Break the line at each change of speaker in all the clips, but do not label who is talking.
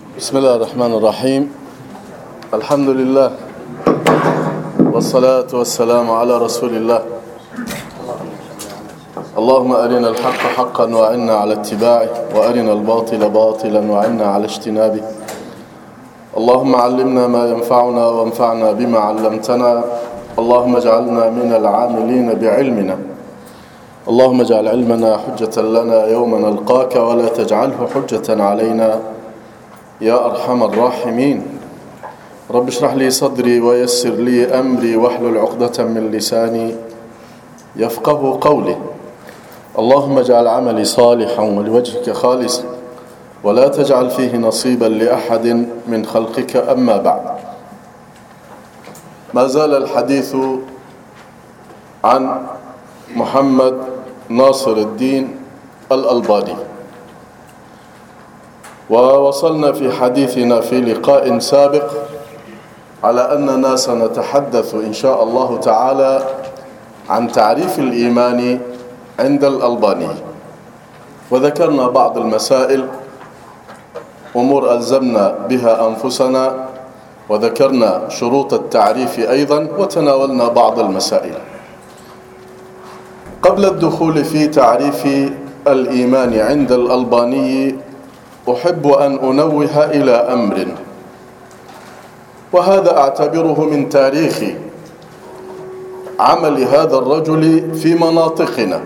بسم الله الرحمن الرحيم. الحمد لله والصلاة والسلام على رسول الله. اللهم أرنا الحق حقا وأعنا على اتباعه، وأرنا الباطل باطلا وأعنا على اجتنابه. اللهم علمنا ما ينفعنا وانفعنا بما علمتنا. اللهم اجعلنا من العاملين بعلمنا. اللهم اجعل علمنا حجة لنا يوم نلقاك، ولا تجعله حجة علينا يا أرحم الراحمين. رب اشرح لي صدري ويسر لي أمري واحلل عقدة من لساني يفقه قولي. اللهم اجعل عملي صالحا ولوجهك خالصا، ولا تجعل فيه نصيبا لأحد من خلقك. أما بعد، ما زال الحديث عن محمد ناصر الدين الألباني، ووصلنا في حديثنا في لقاء سابق على أننا سنتحدث إن شاء الله تعالى عن تعريف الإيمان عند الألباني، وذكرنا بعض المسائل، أمور ألزمنا بها أنفسنا، وذكرنا شروط التعريف أيضا، وتناولنا بعض المسائل. قبل الدخول في تعريف الإيمان عند الألباني أحب أن أنوه إلى أمر، وهذا أعتبره من تاريخ عمل هذا الرجل في مناطقنا.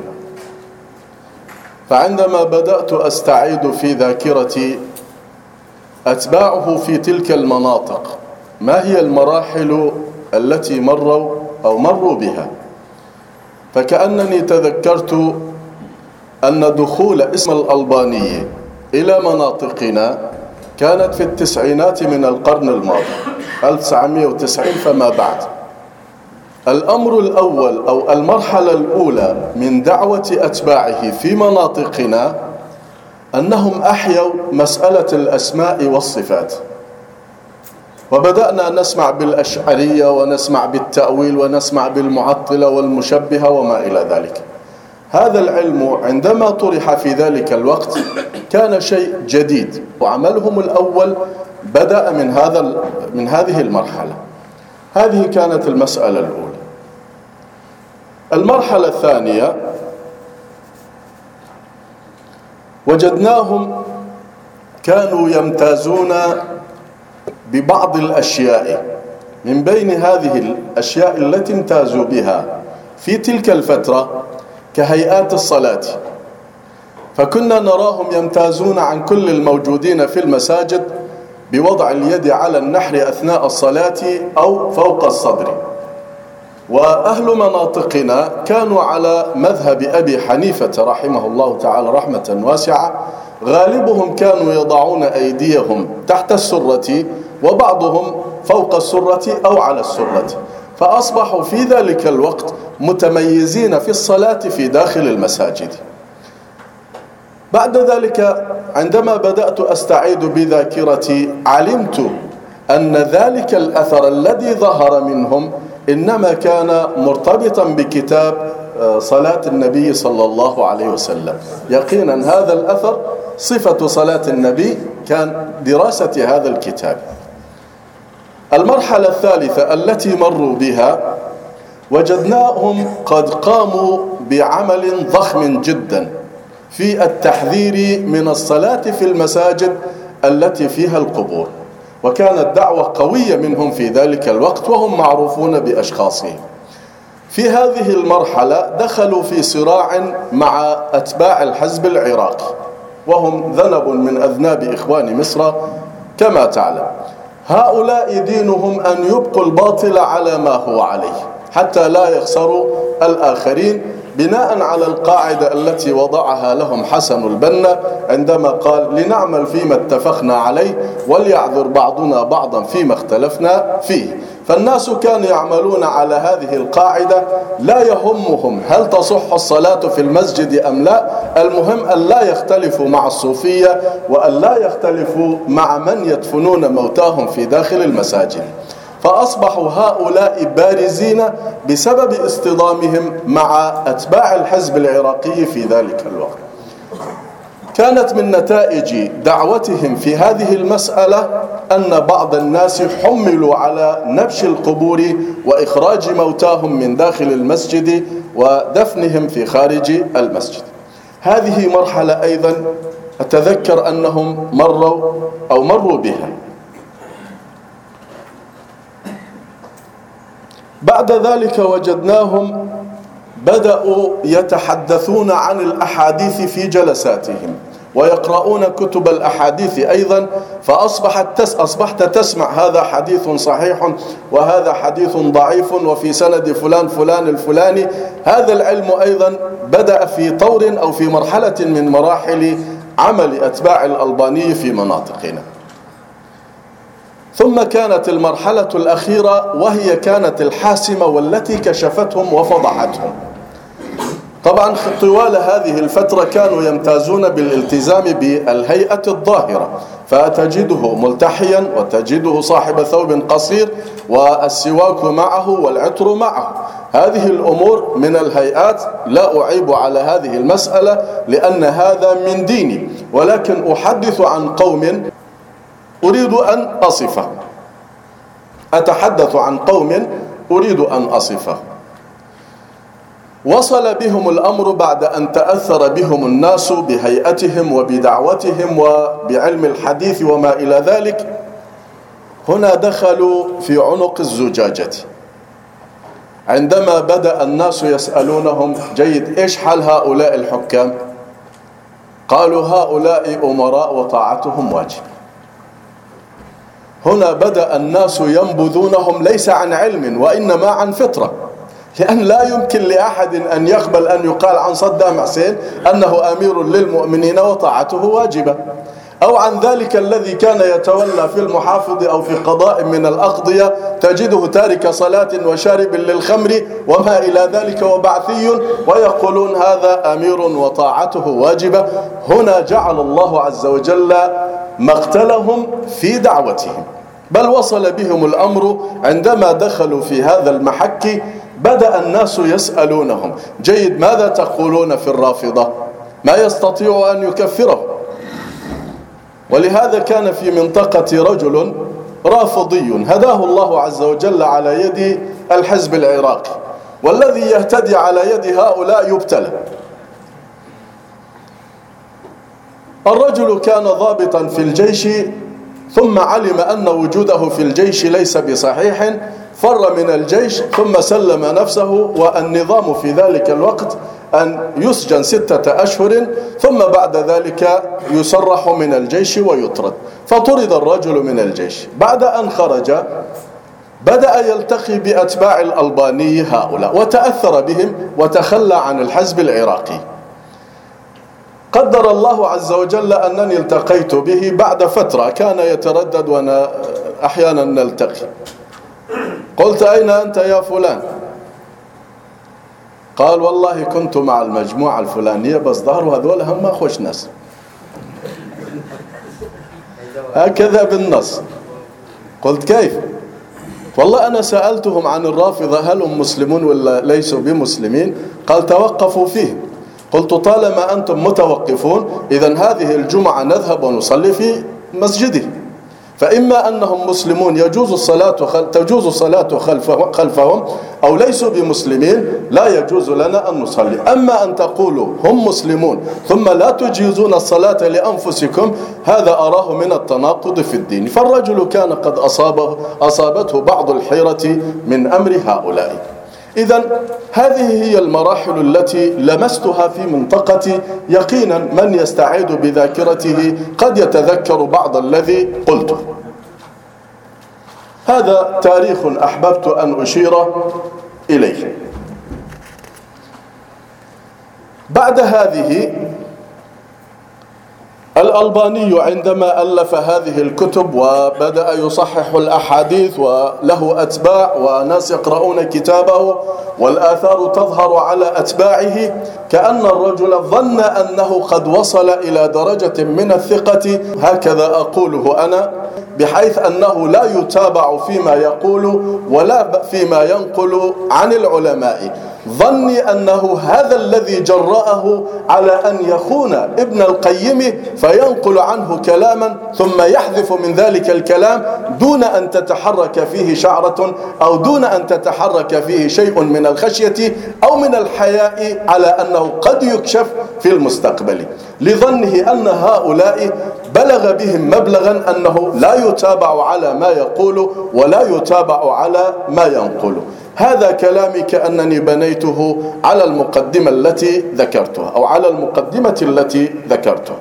فعندما بدأت أستعيد في ذاكرتي أتباعه في تلك المناطق، ما هي المراحل التي مروا بها، فكأنني تذكرت أن دخول اسم الألباني إلى مناطقنا كانت في التسعينات من القرن الماضي، 1990 فما بعد. الأمر الأول أو المرحلة الأولى من دعوة أتباعه في مناطقنا أنهم أحيوا مسألة الأسماء والصفات، وبدأنا نسمع بالأشعرية ونسمع بالتأويل ونسمع بالمعطلة والمشبهة وما إلى ذلك. هذا العلم عندما طرح في ذلك الوقت كان شيء جديد، وعملهم الأول بدأ من هذه المرحلة. هذه كانت المسألة الأولى. المرحلة الثانية وجدناهم كانوا يمتازون ببعض الأشياء. من بين هذه الأشياء التي امتازوا بها في تلك الفترة كهيئات الصلاة، فكنا نراهم يمتازون عن كل الموجودين في المساجد بوضع اليد على النحر أثناء الصلاة أو فوق الصدر. وأهل مناطقنا كانوا على مذهب أبي حنيفة رحمه الله تعالى رحمة واسعة، غالبهم كانوا يضعون أيديهم تحت السرة، وبعضهم فوق السرة أو على السرة، فأصبحوا في ذلك الوقت متميزين في الصلاة في داخل المساجد. بعد ذلك عندما بدأت أستعيد بذاكرتي علمت أن ذلك الأثر الذي ظهر منهم إنما كان مرتبطا بكتاب صلاة النبي صلى الله عليه وسلم. يقينا هذا الأثر صفة صلاة النبي كان دراسة هذا الكتاب. المرحلة الثالثة التي مروا بها وجدناهم قد قاموا بعمل ضخم جدا في التحذير من الصلاة في المساجد التي فيها القبور، وكانت دعوة قوية منهم في ذلك الوقت، وهم معروفون بأشخاصهم. في هذه المرحلة دخلوا في صراع مع أتباع الحزب العراقي، وهم ذنب من أذناب إخوان مصر كما تعلم. هؤلاء دينهم أن يبقوا الباطل على ما هو عليه حتى لا يخسروا الآخرين، بناء على القاعدة التي وضعها لهم حسن البنا عندما قال: لنعمل فيما اتفقنا عليه وليعذر بعضنا بعضا فيما اختلفنا فيه. فالناس كانوا يعملون على هذه القاعدة، لا يهمهم هل تصح الصلاة في المسجد أم لا، المهم أن لا يختلفوا مع الصوفية وأن لا يختلفوا مع من يدفنون موتاهم في داخل المساجد. فأصبحوا هؤلاء بارزين بسبب اصطدامهم مع أتباع الحزب العراقي في ذلك الوقت. كانت من نتائج دعوتهم في هذه المسألة أن بعض الناس حملوا على نبش القبور وإخراج موتاهم من داخل المسجد ودفنهم في خارج المسجد. هذه مرحلة أيضا أتذكر أنهم مروا بها. بعد ذلك وجدناهم بدأوا يتحدثون عن الأحاديث في جلساتهم ويقرؤون كتب الأحاديث أيضا، فأصبحت تسمع هذا حديث صحيح وهذا حديث ضعيف وفي سند فلان الفلاني. هذا العلم أيضا بدأ في طور أو في مرحلة من مراحل عمل أتباع الألباني في مناطقنا. ثم كانت المرحلة الأخيرة وهي كانت الحاسمة والتي كشفتهم وفضحتهم. طبعا طوال هذه الفترة كانوا يمتازون بالالتزام بالهيئة الظاهرة، فتجده ملتحيا وتجده صاحب ثوب قصير والسواك معه والعطر معه. هذه الأمور من الهيئات، لا أعيب على هذه المسألة لأن هذا من ديني، ولكن أحدث عن قوم أريد أن أصفه، أتحدث عن قوم أريد أن أصفه. وصل بهم الأمر بعد أن تأثر بهم الناس بهيئتهم وبدعوتهم وبعلم الحديث وما إلى ذلك. هنا دخلوا في عنق الزجاجة عندما بدأ الناس يسألونهم: جيد، إيش حال هؤلاء الحكام؟ قالوا: هؤلاء أمراء وطاعتهم واجب. هنا بدأ الناس ينبذونهم ليس عن علم وإنما عن فطرة، لأن لا يمكن لأحد أن يقبل أن يقال عن صدام حسين أنه أمير للمؤمنين وطاعته واجبة، أو عن ذلك الذي كان يتولى في المحافظ أو في قضاء من الأقضية تجده تارك صلاة وشارب للخمر وما إلى ذلك وبعثي، ويقولون هذا أمير وطاعته واجبة. هنا جعل الله عز وجل مقتلهم في دعوتهم، بل وصل بهم الأمر عندما دخلوا في هذا المحك بدأ الناس يسألونهم: جيد، ماذا تقولون في الرافضة؟ ما يستطيع أن يكفره. ولهذا كان في منطقة رجل رافضي هداه الله عز وجل على يد الحزب العراقي، والذي يهتدي على يد هؤلاء يبتلى. الرجل كان ضابطا في الجيش، ثم علم أن وجوده في الجيش ليس بصحيح، فر من الجيش ثم سلم نفسه، والنظام في ذلك الوقت أن يسجن 6 أشهر ثم بعد ذلك يسرح من الجيش ويطرد. فطرد الرجل من الجيش. بعد أن خرج بدأ يلتقي بأتباع الألباني هؤلاء وتأثر بهم وتخلى عن الحزب العراقي. قدر الله عز وجل أنني التقيت به بعد فترة، كان يتردد وأنا أحيانا نلتقي. قلت: أين أنت يا فلان؟ قال: والله كنت مع المجموعة الفلانية، بس ظهروا هذول هم ما خوش ناس. هكذا بالنص. قلت: كيف؟ والله أنا سألتهم عن الرافضة هل هم مسلمون ولا ليسوا بمسلمين؟ قال: توقفوا فيه. قلت: طالما أنتم متوقفون إذن هذه الجمعة نذهب ونصلي في مسجده، فإما أنهم مسلمون تجوز الصلاة خلفهم، أو ليسوا بمسلمين لا يجوز لنا أن نصلي. أما أن تقولوا هم مسلمون ثم لا تجيزون الصلاة لأنفسكم، هذا أراه من التناقض في الدين. فالرجل كان قد أصابته بعض الحيرة من أمر هؤلاء. إذن هذه هي المراحل التي لمستها في منطقتي. يقينا من يستعيد بذاكرته قد يتذكر بعض الذي قلته. هذا تاريخ أحببت أن أشير إليه. بعد هذه الألباني عندما ألف هذه الكتب وبدأ يصحح الأحاديث وله أتباع وناس يقرؤون كتابه والآثار تظهر على أتباعه، كأن الرجل ظن أنه قد وصل إلى درجة من الثقة، هكذا أقوله أنا، بحيث أنه لا يتابع فيما يقول ولا فيما ينقل عن العلماء. ظني أنه هذا الذي جرأه على أن يخون ابن القيم فينقل عنه كلاما ثم يحذف من ذلك الكلام دون أن تتحرك فيه شعرة أو دون أن تتحرك فيه شيء من الخشية أو من الحياء على أنه قد يكشف في المستقبل، لظنه أن هؤلاء بلغ بهم مبلغا أنه لا يتابع على ما يقول ولا يتابع على ما ينقل. هذا كلامي كأنني بنيته على المقدمة التي ذكرتها أو على المقدمة التي ذكرتها.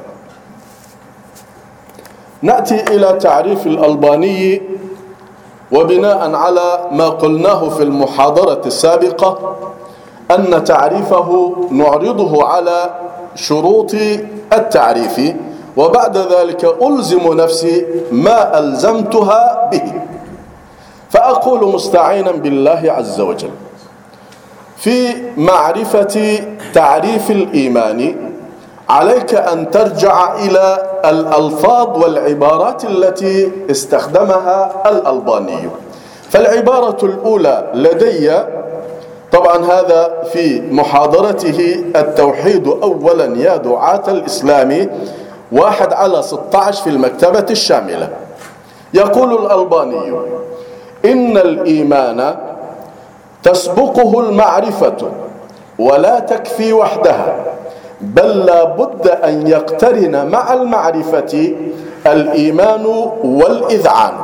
نأتي إلى تعريف الألباني، وبناء على ما قلناه في المحاضرة السابقة أن تعريفه نعرضه على شروط التعريف، وبعد ذلك ألزم نفسي ما ألزمتها به. فأقول مستعينا بالله عز وجل: في معرفة تعريف الإيمان عليك أن ترجع إلى الألفاظ والعبارات التي استخدمها الألباني. فالعبارة الأولى لدي، طبعا هذا في محاضرته التوحيد أولا يا دعاة الإسلام 1/16 في المكتبة الشاملة، يقول الألباني: إن الإيمان تسبقه المعرفة ولا تكفي وحدها، بل لا بد أن يقترن مع المعرفة الإيمان والإذعان.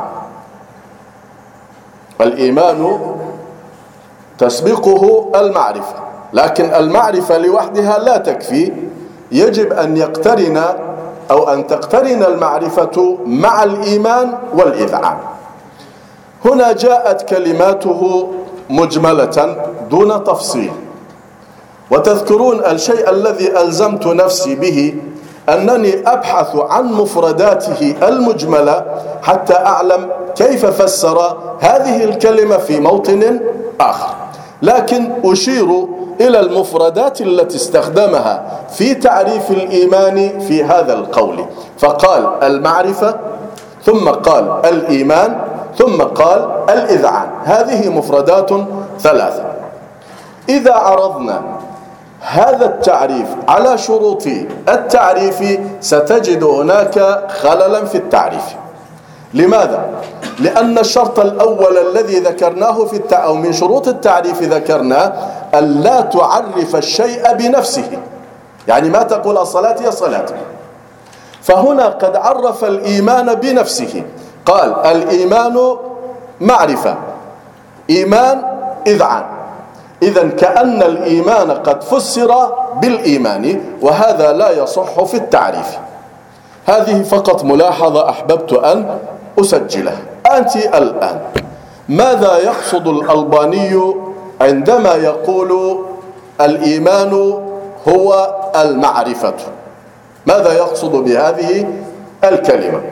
الإيمان تسبقه المعرفة، لكن المعرفة لوحدها لا تكفي، يجب أن يقترن أو أن تقترن المعرفة مع الإيمان والإذعان. هنا جاءت كلماته مجملة دون تفصيل، وتذكرون الشيء الذي ألزمت نفسي به أنني أبحث عن مفرداته المجملة حتى أعلم كيف فسر هذه الكلمة في موطن آخر، لكن أشير إلى المفردات التي استخدمها في تعريف الإيمان في هذا القول. فقال المعرفة، ثم قال الإيمان، ثم قال الإذعان. هذه مفردات ثلاثة. إذا عرضنا هذا التعريف على شروط التعريف ستجد هناك خللا في التعريف. لماذا؟ لأن الشرط الأول الذي ذكرناه أو من شروط التعريف ذكرنا أن لا تعرف الشيء بنفسه، يعني ما تقول الصلاة هي صلاة. فهنا قد عرف الإيمان بنفسه، قال الإيمان معرفة، إيمان إذعان. إذن كأن الإيمان قد فسر بالإيمان، وهذا لا يصح في التعريف. هذه فقط ملاحظة أحببت أن أسجلها. أنت الآن ماذا يقصد الألباني عندما يقول الإيمان هو المعرفة؟ ماذا يقصد بهذه الكلمة؟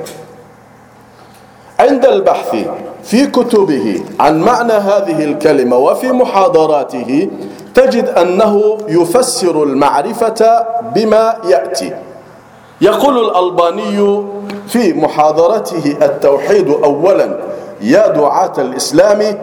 عند البحث في كتبه عن معنى هذه الكلمة وفي محاضراته تجد أنه يفسر المعرفة بما يأتي. يقول الألباني في محاضرته التوحيد أولا يا دعاة الإسلام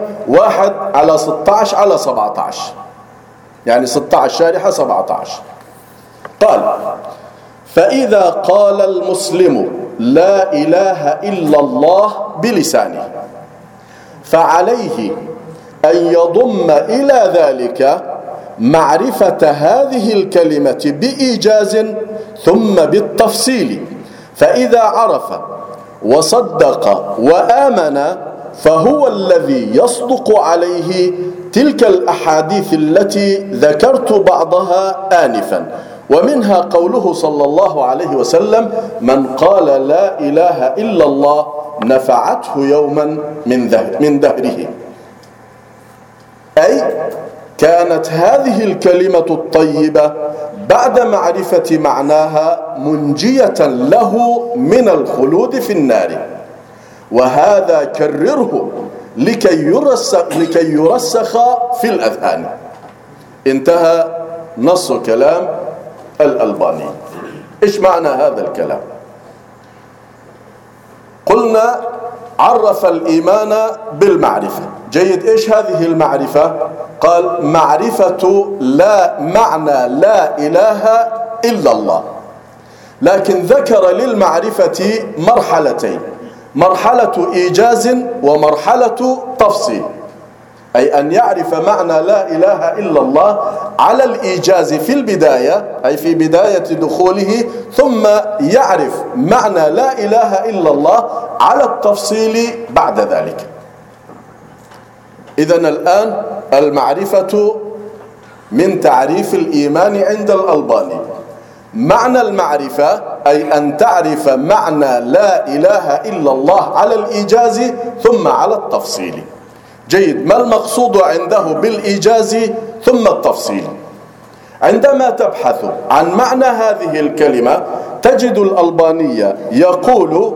1/16/17، يعني 16 شارحة 17، قال: فإذا قال المسلم لا إله إلا الله بلسانه فعليه أن يضم إلى ذلك معرفة هذه الكلمة بإيجاز ثم بالتفصيل، فإذا عرف وصدق وآمن فهو الذي يصدق عليه تلك الأحاديث التي ذكرت بعضها آنفا، ومنها قوله صلى الله عليه وسلم: من قال لا إله إلا الله نفعته يوما من دهره. أي كانت هذه الكلمة الطيبة بعد معرفة معناها منجية له من الخلود في النار، وهذا كرره لكي يرسخ في الأذهان. انتهى نص كلام الألباني. إيش معنى هذا الكلام؟ قلنا عرف الإيمان بالمعرفة. جيد، إيش هذه المعرفة؟ قال معرفة لا معنى لا إله إلا الله. لكن ذكر للمعرفة مرحلتين، مرحلة إيجاز ومرحلة تفصيل، أي أن يعرف معنى لا إله إلا الله على الإيجاز في البداية، أي في بداية دخوله، ثم يعرف معنى لا إله إلا الله على التفصيل بعد ذلك. إذن الآن المعرفة من تعريف الإيمان عند الألباني. معنى المعرفة أي أن تعرف معنى لا إله إلا الله على الإيجاز ثم على التفصيل. جيد، ما المقصود عنده بالإيجاز ثم التفصيل؟ عندما تبحث عن معنى هذه الكلمة تجد الألباني يقول: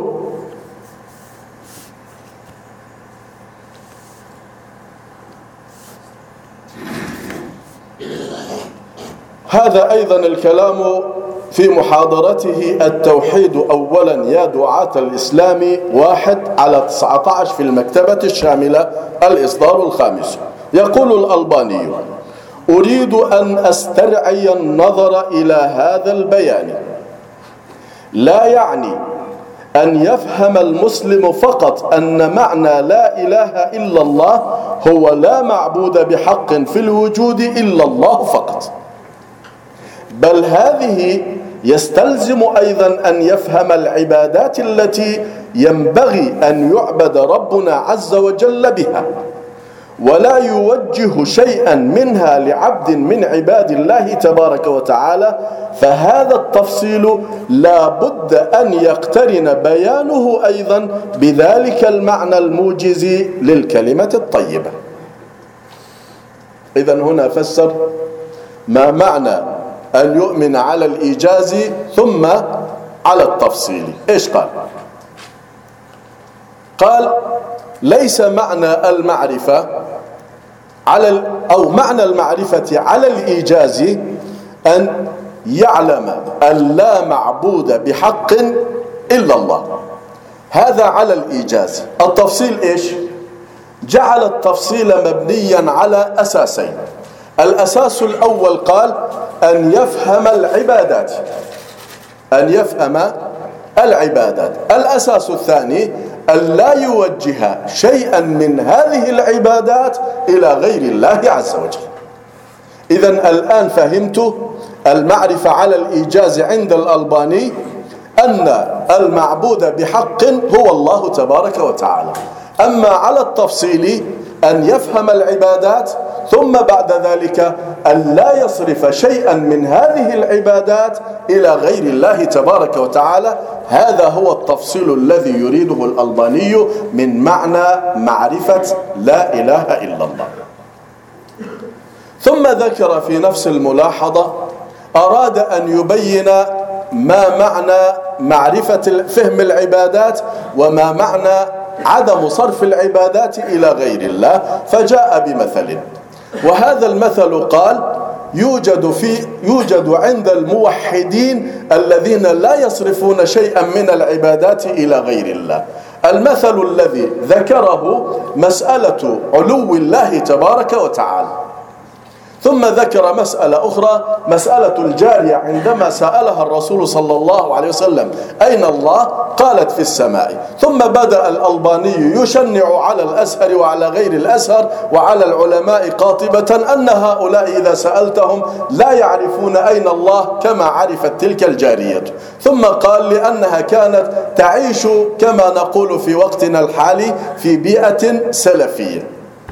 هذا أيضا الكلام في محاضرته التوحيد أولا يا دعاة الإسلام 1/19 في المكتبة الشاملة الإصدار الخامس. يقول الألباني: أريد أن أسترعي النظر إلى هذا البيان، لا يعني أن يفهم المسلم فقط أن معنى لا إله إلا الله هو لا معبود بحق في الوجود إلا الله فقط، بل هذه يستلزم أيضا أن يفهم العبادات التي ينبغي أن يعبد ربنا عز وجل بها، ولا يوجه شيئا منها لعبد من عباد الله تبارك وتعالى. فهذا التفصيل لا بد أن يقترن بيانه أيضا بذلك المعنى الموجز للكلمة الطيبة. إذن هنا فسر ما معنى أن يؤمن على الإيجاز ثم على التفصيل. إيش قال؟ قال: ليس معنى المعرفة أو معنى المعرفة على الإيجاز أن يعلم أن لا معبود بحق إلا الله، هذا على الإيجاز. التفصيل إيش؟ جعل التفصيل مبنيا على أساسين. الأساس الأول قال أن يفهم العبادات، أن يفهم العبادات. الأساس الثاني أن لا يوجه شيئا من هذه العبادات إلى غير الله عز وجل. إذن الآن فهمت المعرفة على الإيجاز عند الألباني أن المعبود بحق هو الله تبارك وتعالى. أما على التفصيل أن يفهم العبادات ثم بعد ذلك أن لا يصرف شيئا من هذه العبادات إلى غير الله تبارك وتعالى. هذا هو التفصيل الذي يريده الألباني من معنى معرفة لا إله إلا الله. ثم ذكر في نفس الملاحظة أراد أن يبين ما معنى معرفة فهم العبادات وما معنى عدم صرف العبادات إلى غير الله، فجاء بمثل، وهذا المثل قال يوجد عند الموحدين الذين لا يصرفون شيئا من العبادات إلى غير الله. المثل الذي ذكره مسألة علو الله تبارك وتعالى. ثم ذكر مسألة أخرى، مسألة الجارية عندما سألها الرسول صلى الله عليه وسلم أين الله؟ قالت في السماء. ثم بدأ الألباني يشنع على الأزهر وعلى غير الأزهر وعلى العلماء قاطبة أن هؤلاء إذا سألتهم لا يعرفون أين الله كما عرفت تلك الجارية. ثم قال لأنها كانت تعيش كما نقول في وقتنا الحالي في بيئة سلفية.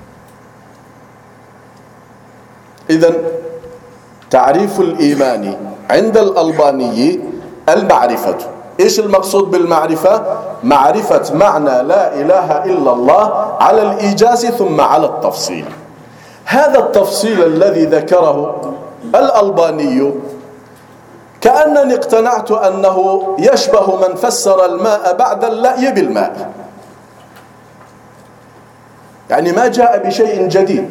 إذن تعريف الإيمان عند الألباني المعرفة. إيش المقصود بالمعرفة؟ معرفة معنى لا إله إلا الله على الإيجاز ثم على التفصيل. هذا التفصيل الذي ذكره الألباني كأنني اقتنعت أنه يشبه من فسر الماء بعد اللأي بالماء، يعني ما جاء بشيء جديد.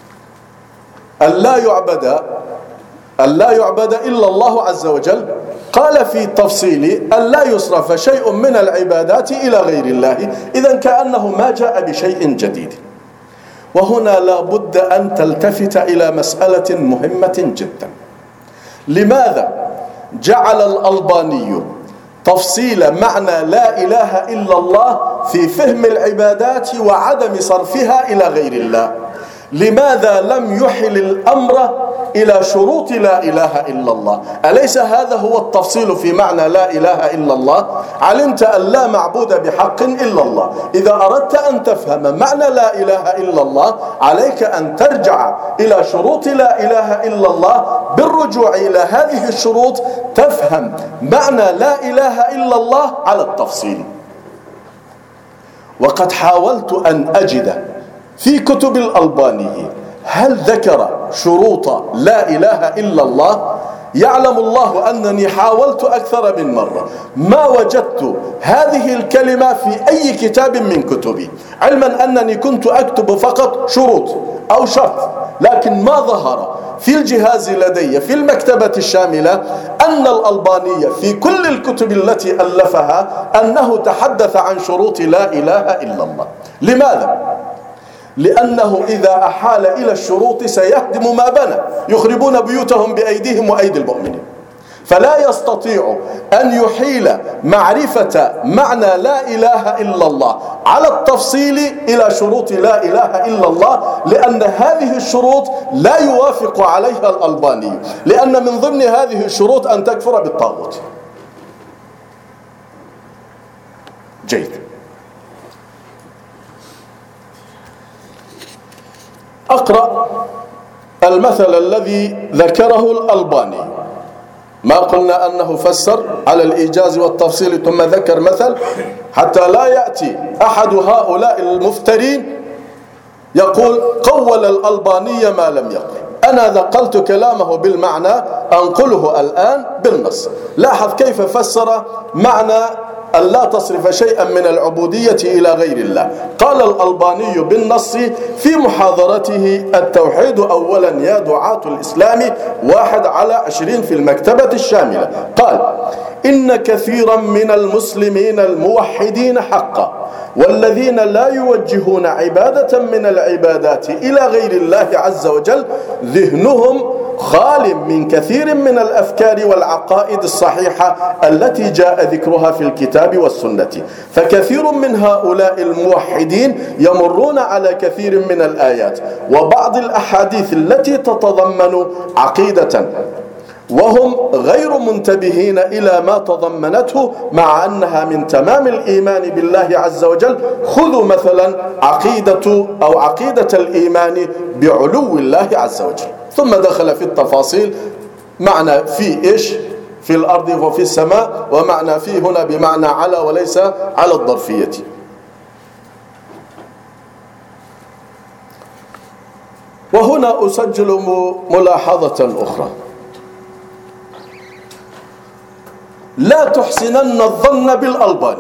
أن لا يعبد إلا الله عز وجل، قال في التفصيل أن لا يصرف شيء من العبادات إلى غير الله، إذن كأنه ما جاء بشيء جديد. وهنا لا بد أن تلتفت إلى مسألة مهمة جدا. لماذا جعل الألباني تفصيل معنى لا إله إلا الله في فهم العبادات وعدم صرفها إلى غير الله؟ لماذا لم يحل الأمر إلى شروط لا إله إلا الله؟ أليس هذا هو التفصيل في معنى لا إله إلا الله؟ علمت أن لا معبود بحق إلا الله. إذا أردت أن تفهم معنى لا إله إلا الله عليك أن ترجع إلى شروط لا إله إلا الله. بالرجوع إلى هذه الشروط تفهم معنى لا إله إلا الله على التفصيل. وقد حاولت أن أجد في كتب الألباني هل ذكر شروط لا إله إلا الله؟ يعلم الله أنني حاولت أكثر من مرة ما وجدت هذه الكلمة في أي كتاب من كتبي، علما أنني كنت أكتب فقط شروط أو شرط، لكن ما ظهر في الجهاز لدي في المكتبة الشاملة أن الألباني في كل الكتب التي ألفها أنه تحدث عن شروط لا إله إلا الله. لماذا؟ لأنه إذا أحال إلى الشروط سيهدم ما بنى، يخربون بيوتهم بأيديهم وأيدي المؤمنين. فلا يستطيع أن يحيل معرفة معنى لا إله إلا الله على التفصيل إلى شروط لا إله إلا الله، لأن هذه الشروط لا يوافق عليها الألباني، لأن من ضمن هذه الشروط أن تكفر بالطاغوت. جيد. أقرأ المثل الذي ذكره الألباني. ما قلنا أنه فسر على الإيجاز والتفصيل ثم ذكر مثل، حتى لا يأتي أحد هؤلاء المفترين يقول قول الألباني ما لم يقل. أنا نقلت كلامه بالمعنى أنقله الآن بالنص. لاحظ كيف فسر معنى أن لا تصرف شيئا من العبودية إلى غير الله. قال الألباني بالنص في محاضرته التوحيد أولا يا دعاة الإسلام 1/20 في المكتبة الشاملة، قال إن كثيرا من المسلمين الموحدين حقا والذين لا يوجهون عبادة من العبادات إلى غير الله عز وجل ذهنهم خال من كثير من الأفكار والعقائد الصحيحة التي جاء ذكرها في الكتاب والسنة، فكثير من هؤلاء الموحدين يمرون على كثير من الآيات وبعض الأحاديث التي تتضمن عقيدة وهم غير منتبهين إلى ما تضمنته، مع أنها من تمام الإيمان بالله عز وجل. خذوا مثلا عقيدة الإيمان بعلو الله عز وجل، ثم دخل في التفاصيل معنى في إيش في الأرض وفي السماء، ومعنى في هنا بمعنى على وليس على الظرفية. وهنا أسجل ملاحظة أخرى: لا تحسنن الظن بالألباني،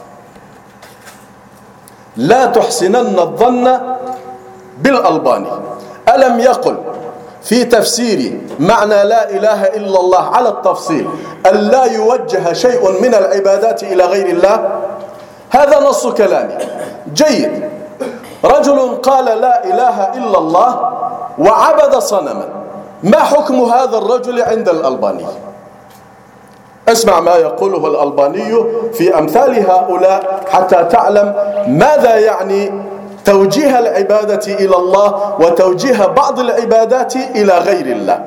لا تحسنن الظن بالألباني. ألم يقل في تفسير معنى لا إله إلا الله على التفصيل أن لا يوجه شيء من العبادات إلى غير الله؟ هذا نص كلامي. جيد. رجل قال لا إله إلا الله وعبد صنما، ما حكم هذا الرجل عند الألباني؟ اسمع ما يقوله الألباني في أمثال هؤلاء حتى تعلم ماذا يعني توجيه العبادة إلى الله وتوجيه بعض العبادات إلى غير الله.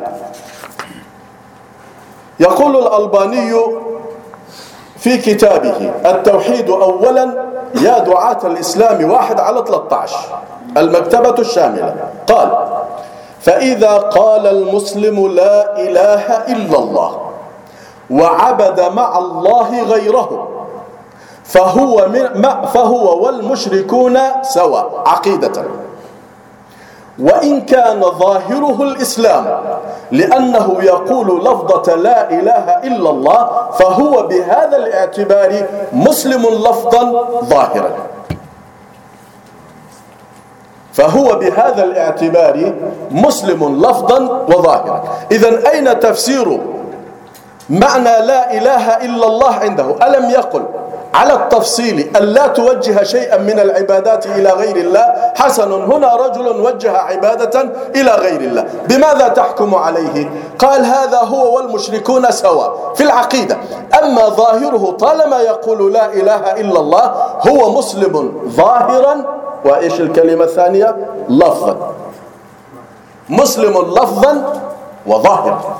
يقول الألباني في كتابه التوحيد أولا يا دعاة الإسلام 1/13 المكتبة الشاملة، قال: فإذا قال المسلم لا إله إلا الله وعبد مع الله غيره فهو والمشركون سواء عقيدة، وإن كان ظاهره الإسلام لأنه يقول لفظة لا إله إلا الله فهو بهذا الاعتبار مسلم لفظا ظاهرا. فهو بهذا الاعتبار مسلم لفظا وظاهرا. إذن أين تفسير معنى لا إله إلا الله عنده ألم يقل على التفصيل أن لا توجه شيئا من العبادات إلى غير الله؟ حسن، هنا رجل وجه عبادة إلى غير الله، بماذا تحكم عليه؟ قال هذا هو والمشركون سواء في العقيدة، أما ظاهره طالما يقول لا إله إلا الله هو مسلم ظاهرا، وإيش الكلمة الثانية؟ لفظا، مسلم لفظا وظاهرا.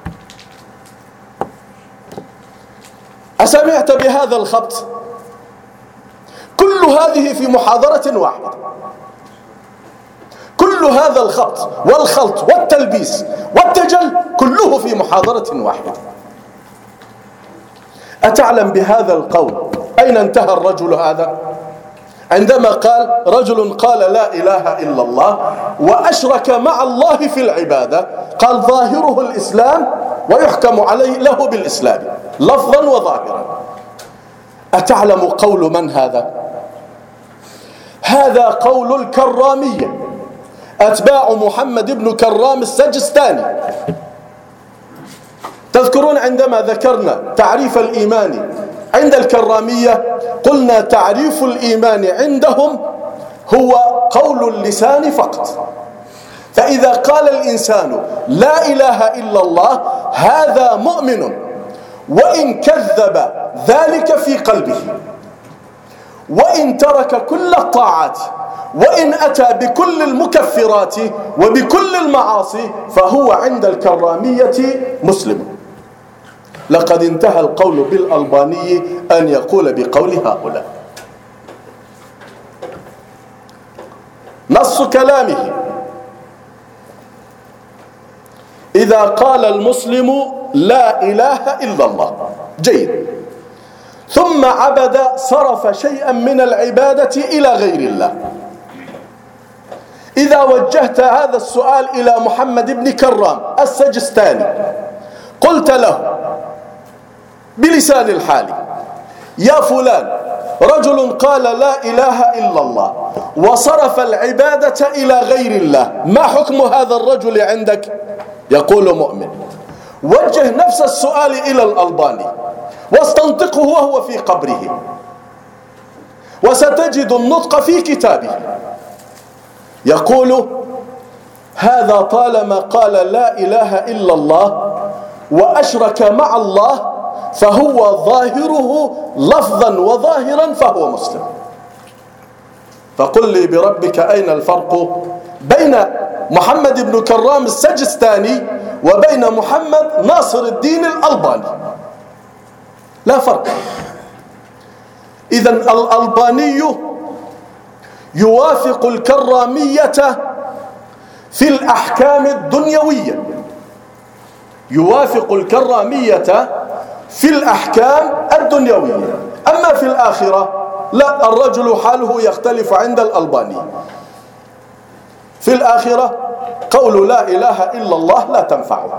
أسمعت بهذا الخبط؟ كل هذه في محاضرة واحدة، كل هذا الخبط والخلط والتلبيس والتجل كله في محاضرة واحدة. أتعلم بهذا القول أين انتهى الرجل هذا؟ عندما قال رجل قال لا إله إلا الله وأشرك مع الله في العبادة، قال ظاهره الإسلام ويحكم عليه له بالإسلام لفظا وظاهرا. أتعلم قول من هذا؟ هذا قول الكرامية، أتباع محمد بن كرام السجستاني. تذكرون عندما ذكرنا تعريف الإيمان عند الكرامية قلنا تعريف الإيمان عندهم هو قول اللسان فقط، فإذا قال الإنسان لا إله إلا الله هذا مؤمن، وإن كذب ذلك في قلبه، وإن ترك كل الطاعات، وإن أتى بكل المكفرات وبكل المعاصي، فهو عند الكرامية مسلم. لقد انتهى القول بالألباني أن يقول بقول هؤلاء. نص كلامه: إذا قال المسلم لا إله إلا الله، جيد، ثم عبد صرف شيئا من العبادة إلى غير الله، إذا وجهت هذا السؤال إلى محمد بن كرام السجستاني قلت له بلسان الحال: يا فلان، رجل قال لا إله إلا الله وصرف العبادة إلى غير الله، ما حكم هذا الرجل عندك؟ يقول مؤمن. وجه نفس السؤال إلى الألباني واستنطقه وهو في قبره، وستجد النطق في كتابه. يقول: هذا طالما قال لا إله إلا الله وأشرك مع الله فهو ظاهره لفظا وظاهرا فهو مسلم. فقل لي بربك أين الفرق بين محمد بن كرام السجستاني وبين محمد ناصر الدين الألباني؟ لا فرق. إذن الألباني يوافق الكرامية في الأحكام الدنيوية، يوافق الكرامية في الأحكام الدنيوية، أما في الآخرة لا، الرجل حاله يختلف عند الألباني. في الآخرة قول لا إله إلا الله لا تنفعه.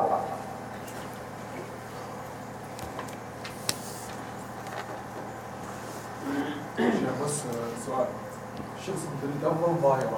بس سؤال، الشخص الأول ظاهرة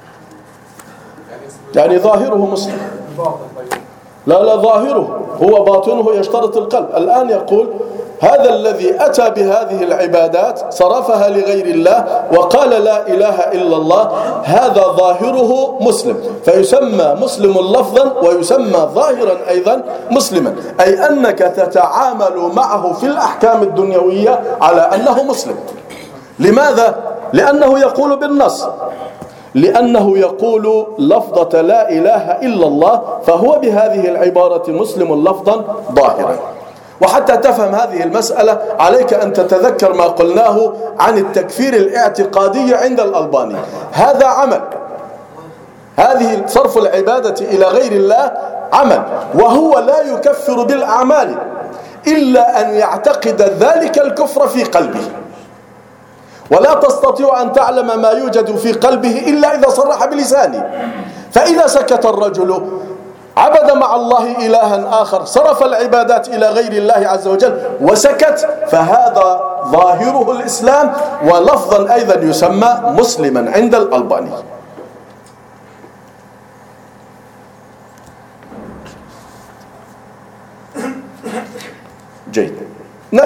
يعني ظاهره مسلم، لا ظاهره، هو باطنه يشترط القلب. الآن يقول هذا الذي أتى بهذه العبادات صرفها لغير الله وقال لا إله إلا الله، هذا ظاهره مسلم، فيسمى مسلم لفظا ويسمى ظاهرا أيضا مسلما، أي أنك تتعامل معه في الأحكام الدنيوية على أنه مسلم. لماذا؟ لأنه يقول بالنص، لأنه يقول لفظة لا إله إلا الله، فهو بهذه العبارة مسلم لفظا ظاهرا. وحتى تفهم هذه المسألة عليك أن تتذكر ما قلناه عن التكفير الاعتقادي عند الألباني. هذا عمل، هذه صرف العبادة إلى غير الله عمل، وهو لا يكفر بالأعمال إلا أن يعتقد ذلك الكفر في قلبه، ولا تستطيع أن تعلم ما يوجد في قلبه إلا إذا صرح بلسانه. فإذا سكت الرجل عبد مع الله إلها آخر، صرف العبادات إلى غير الله عز وجل وسكت، فهذا ظاهره الإسلام، ولفظا أيضا يسمى مسلما عند الألباني.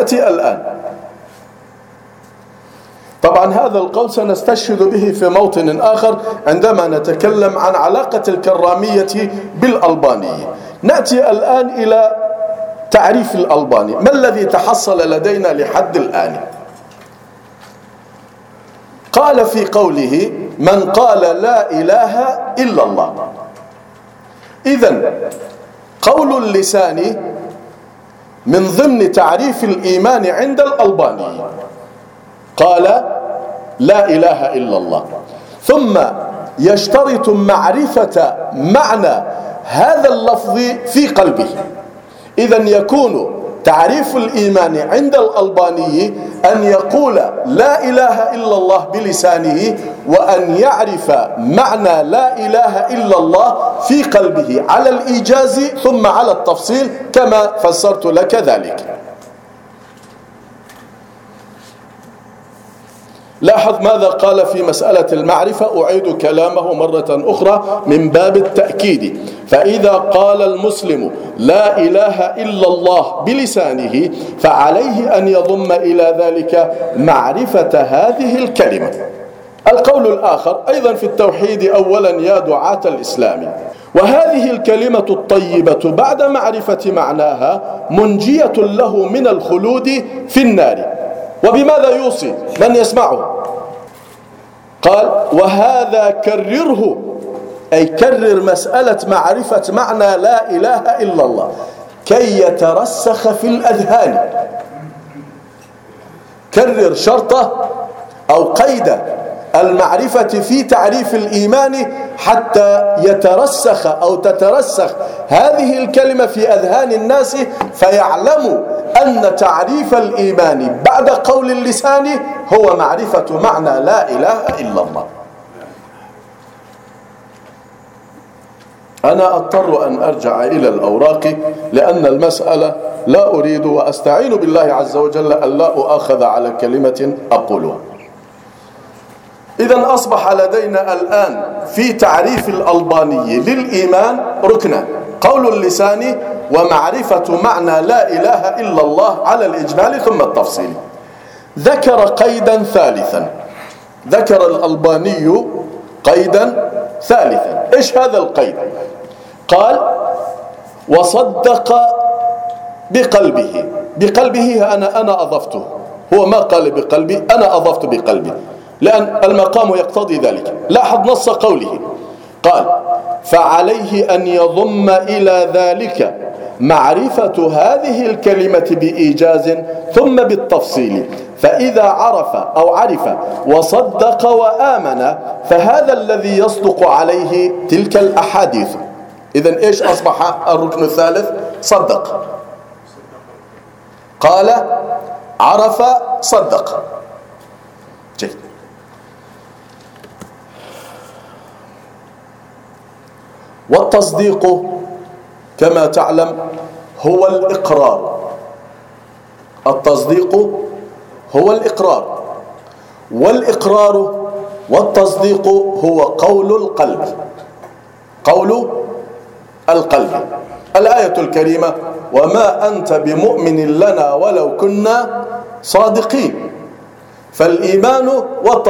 نأتي الآن. طبعا هذا القول سنستشهد به في موطن آخر عندما نتكلم عن علاقة الكرامية بالألبانية. نأتي الآن إلى تعريف الألباني. ما الذي تحصل لدينا لحد الآن؟ قال في قوله: من قال لا إله إلا الله. إذن قول اللسان من ضمن تعريف الإيمان عند الألباني. قال لا إله إلا الله، ثم يشترط معرفة معنى هذا اللفظ في قلبه. إذن يكون تعريف الإيمان عند الألباني أن يقول لا إله إلا الله بلسانه، وأن يعرف معنى لا إله إلا الله في قلبه على الإيجاز ثم على التفصيل كما فسرت لك ذلك. لاحظ ماذا قال في مسألة المعرفة، أعيد كلامه مرة أخرى من باب التأكيد. فإذا قال المسلم لا إله إلا الله بلسانه فعليه أن يضم إلى ذلك معرفة هذه الكلمة. القول الآخر أيضا في التوحيد: أولا يا دعاة الإسلام، وهذه الكلمة الطيبة بعد معرفة معناها منجية له من الخلود في النار. وبماذا يوصي من يسمعه؟ قال: وهذا كرره، أي كرر مسألة معرفة معنى لا إله إلا الله كي يترسخ في الأذهان. كرر شرطه أو قيد المعرفة في تعريف الإيمان حتى يترسخ أو تترسخ هذه الكلمة في أذهان الناس، فيعلموا أن تعريف الإيمان بعد قول اللسان هو معرفة معنى لا إله إلا الله. أنا أضطر أن أرجع إلى الأوراق لأن المسألة لا أريد، وأستعين بالله عز وجل أن لا أؤاخذ على كلمة أقولها. إذن أصبح لدينا الآن في تعريف الألباني للإيمان ركنا: قول اللسان ومعرفة معنى لا إله إلا الله على الإجمال ثم التفصيل. ذكر قيدا ثالثا، ذكر الألباني قيدا ثالثا. إيش هذا القيد؟ قال: وصدق بقلبه. بقلبه أنا أضفته، هو ما قال بقلبي، أنا أضفت بقلبي لأن المقام يقتضي ذلك. لاحظ نص قوله، قال: فعليه أن يضم إلى ذلك معرفة هذه الكلمة بإيجاز ثم بالتفصيل، فإذا عرف وصدق وآمن فهذا الذي يصدق عليه تلك الأحاديث. إذن إيش أصبح الركن الثالث؟ صدق. قال: عرف، صدق. جيد. والتصديق كما تعلم هو الإقرار. التصديق هو الإقرار، والإقرار والتصديق هو قول القلب. قول القلب. الآية الكريمة: وما أنت بمؤمن لنا ولو كنا صادقين. فالإيمان والتصديق